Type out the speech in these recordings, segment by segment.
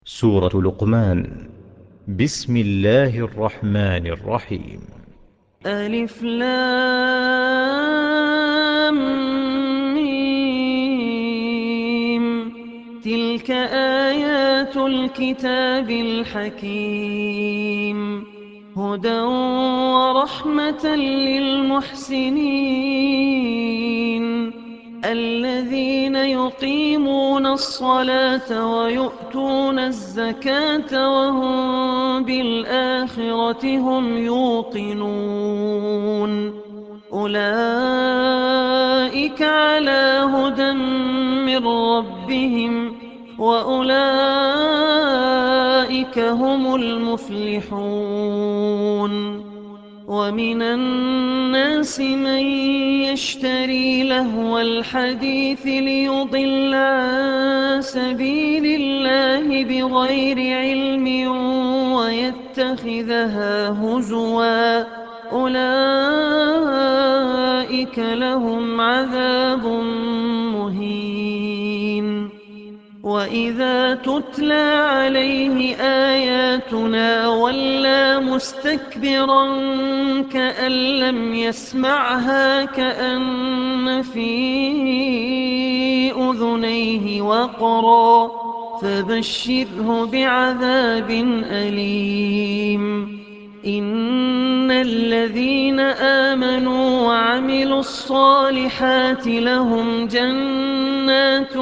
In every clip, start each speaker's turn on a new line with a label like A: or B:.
A: سورة لقمان. بسم الله الرحمن الرحيم.
B: ألف لام ميم. تلك آيات الكتاب الحكيم، هدى ورحمة للمحسنين الذين يقيمون الصلاة ويؤتون الزكاة وهم بالآخرة هم يوقنون. أولئك على هدى من ربهم وأولئك هم المفلحون. ومن الناس من يشتري لهو الحديث ليضل عن سبيل الله بغير علم ويتخذها هزوا، أولئك لهم عذاب مهين. وإذا تتلى عليه آياتنا ولى مستكبرا كأن لم يسمعها كأن في أذنيه وقرا، فبشره بعذاب أليم. إن الذين آمنوا وعملوا الصالحات لهم جنات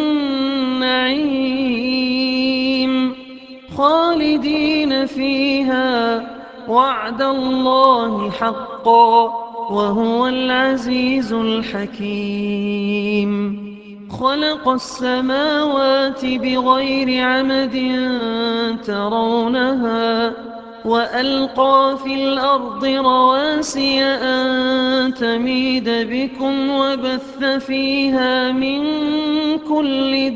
B: النعيم خالدين فيها، وعد الله حقا، وهو العزيز الحكيم. خلق السماوات بغير عمد ترونها، وألقى في الأرض رواسي أن تميد بكم وبث فيها من كل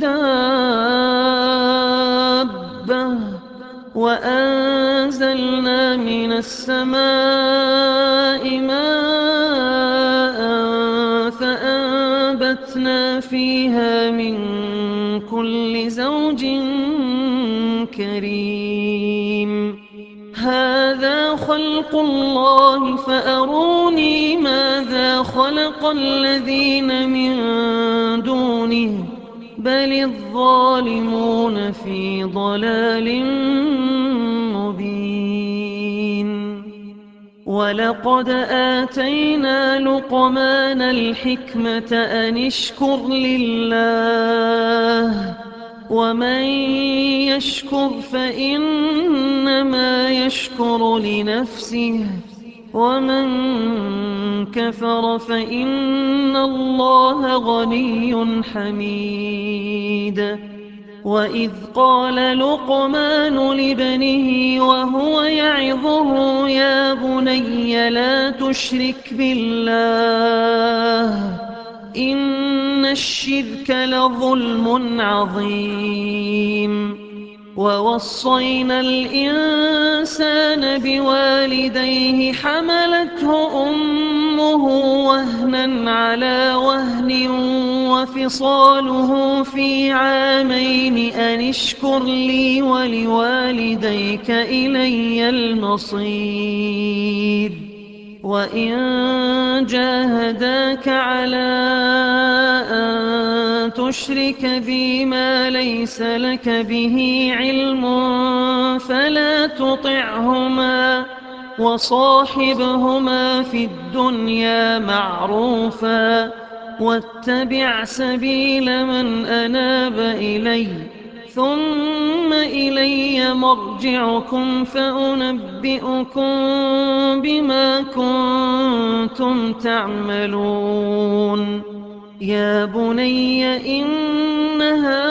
B: دابة، وأنزلنا من السماء ماء فأنبتنا فيها من كل زوج كريم. هذا خلق الله فأروني ماذا خلق الذين من دونه، بل الظالمون في ضلال مبين. ولقد آتينا لقمان الحكمة أن اشكر لله، ومن يشكر فإنما يشكر لنفسه، ومن كفر فإن الله غني حميد. وإذ قال لقمان لابنه وهو يعظه يا بني لا تشرك بالله إن الشرك لظلم عظيم. ووصينا الإنسان بوالديه حملته أمه وهنا على وهن وفصاله في عامين أن اشكر لي ولوالديك إلي المصير. وإن جاهداك على أن تشرك بي ما ليس لك به علم فلا تطعهما، وصاحبهما في الدنيا معروفا، واتبع سبيل من أناب إلي، ثم إلي مرجعكم فأنبئكم بما كنتم تعملون. يا بني إنها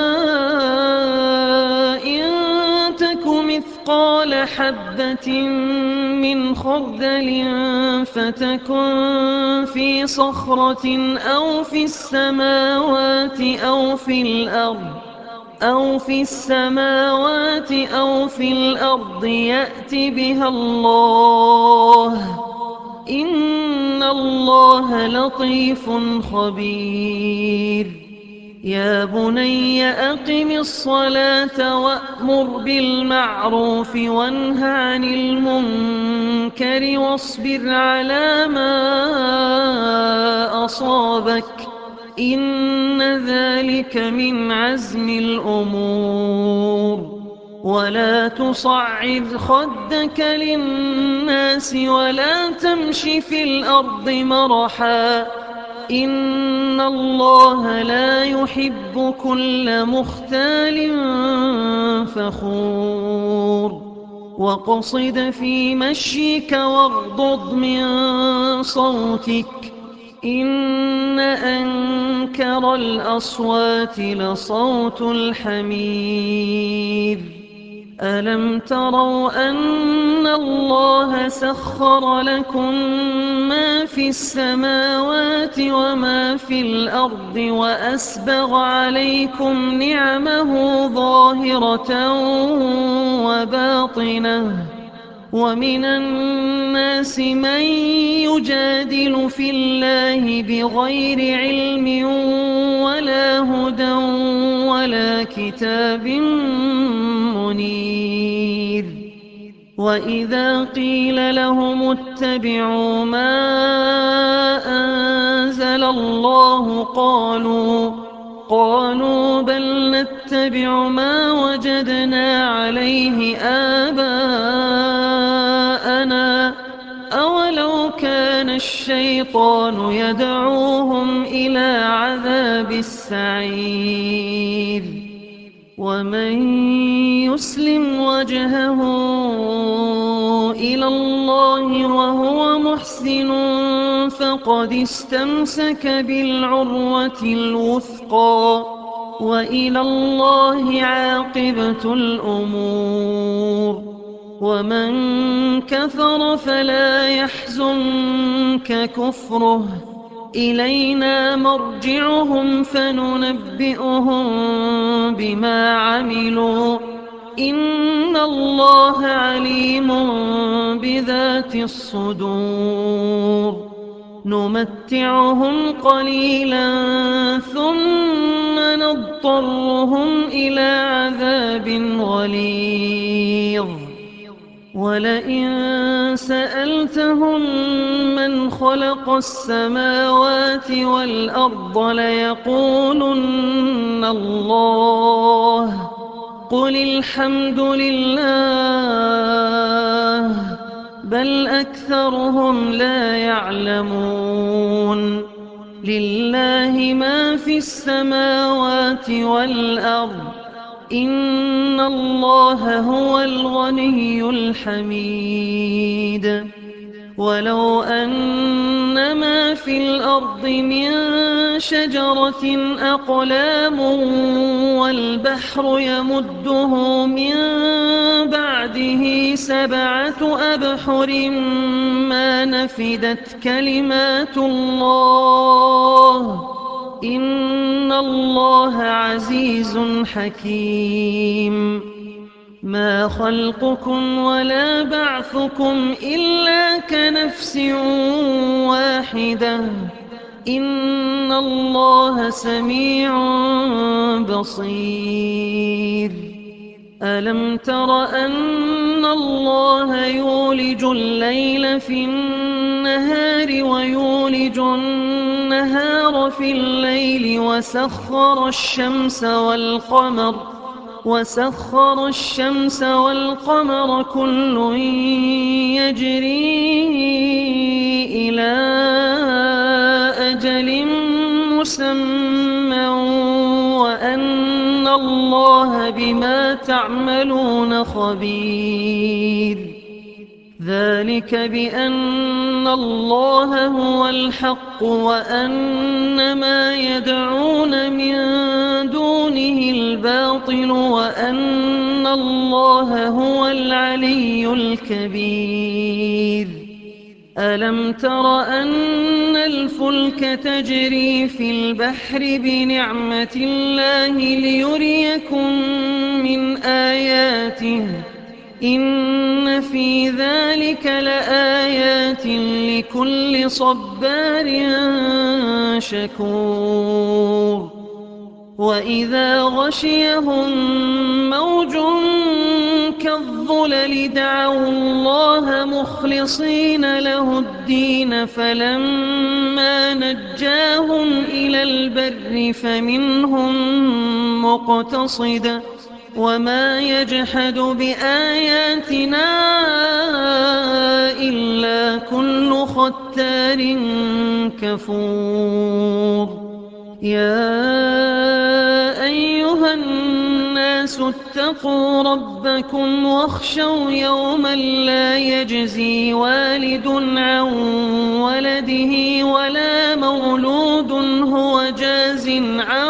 B: إن تك مثقال حبة من خردل فتكن في صخرة أو في السماوات أو في الأرض يأت بها الله، إن الله لطيف خبير. يا بني أقم الصلاة وأمر بالمعروف وانه عن المنكر واصبر على ما أصابك إن ذلك من عزم الأمور ولا تصعد خدك للناس ولا تمش في الأرض مرحا إن الله لا يحب كل مختال فخور واقصد في مشيك واغضض من صوتك إن أنكر الأصوات لصوت الحمير ألم تروا أن الله سخر لكم ما في السماوات وما في الأرض وأسبغ عليكم نعمه ظاهرة وباطنة ومن الناس من يجادل في الله بغير علم ولا هدى ولا كتاب منير وإذا قيل لهم اتبعوا ما أنزل الله قالوا بل نتبع ما وجدنا عليه آباءنا أولو كان الشيطان يدعوهم إلى عذاب السعير ومن يسلم وجهه إلى الله وهو محسن فقد استمسك بالعروة الوثقى وإلى الله عاقبة الأمور ومن كفر فلا يحزنك كفره إلينا مرجعهم فننبئهم بما عملوا إن الله عليم بذات الصدور نمتعهم قليلا ثم نضطرهم إلى عذاب غليظ ولئن سألتهم من خلق السماوات والأرض ليقولن الله قل الحمد لله بل أكثرهم لا يعلمون لله ما في السماوات والأرض إن الله هو الغني الحميد ولو أن ما في الأرض من شجرة أقلام والبحر يمده من بعده 7 أبحر ما نفدت كلمات الله إن الله عزيز حكيم ما خلقكم ولا بعثكم إلا كنفس واحدة إن الله سميع بصير ألم تر أن الله يولج الليل في النهار ويولج النهار في الليل وسخر الشمس والقمر كل يجري إلى أجل مسمى وأن الله بما تعملون خبير ذلك بأن الله هو الحق وأن ما يدعون من دونه الباطل وأن الله هو العلي الكبير ألم تر أن الفلك تجري في البحر بنعمة الله ليريكم من آياته إن في ذلك لآيات لكل صبار شكور وإذا غشيهم موج كالظلل دعوا الله مخلصين له الدين فلما نجاهم إلى البر فمنهم مقتصد وما يجحد بآياتنا إلا كل ختار كفور يا أيها الناس اتقوا ربكم واخشوا يوما لا يجزي والد عن ولده ولا مولود هو جاز عن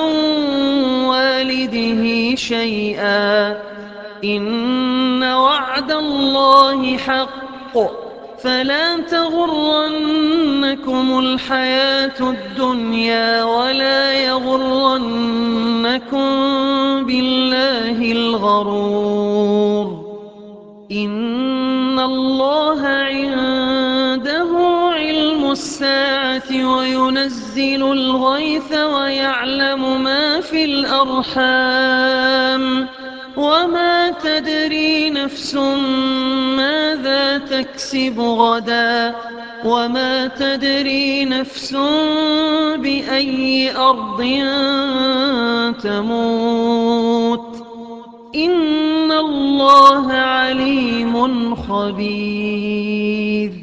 B: والده شيئا إن وعد الله حق فلا تغرنكم الحياة الدنيا ولا يغرنكم بالله الغرور إن الله عنده علم الساعة وينزل الغيث ويعلم ما في الأرحام وما تدري نفس ماذا تكسب غدا وما تدري نفس بأي أرض تموت إن الله عليم خبير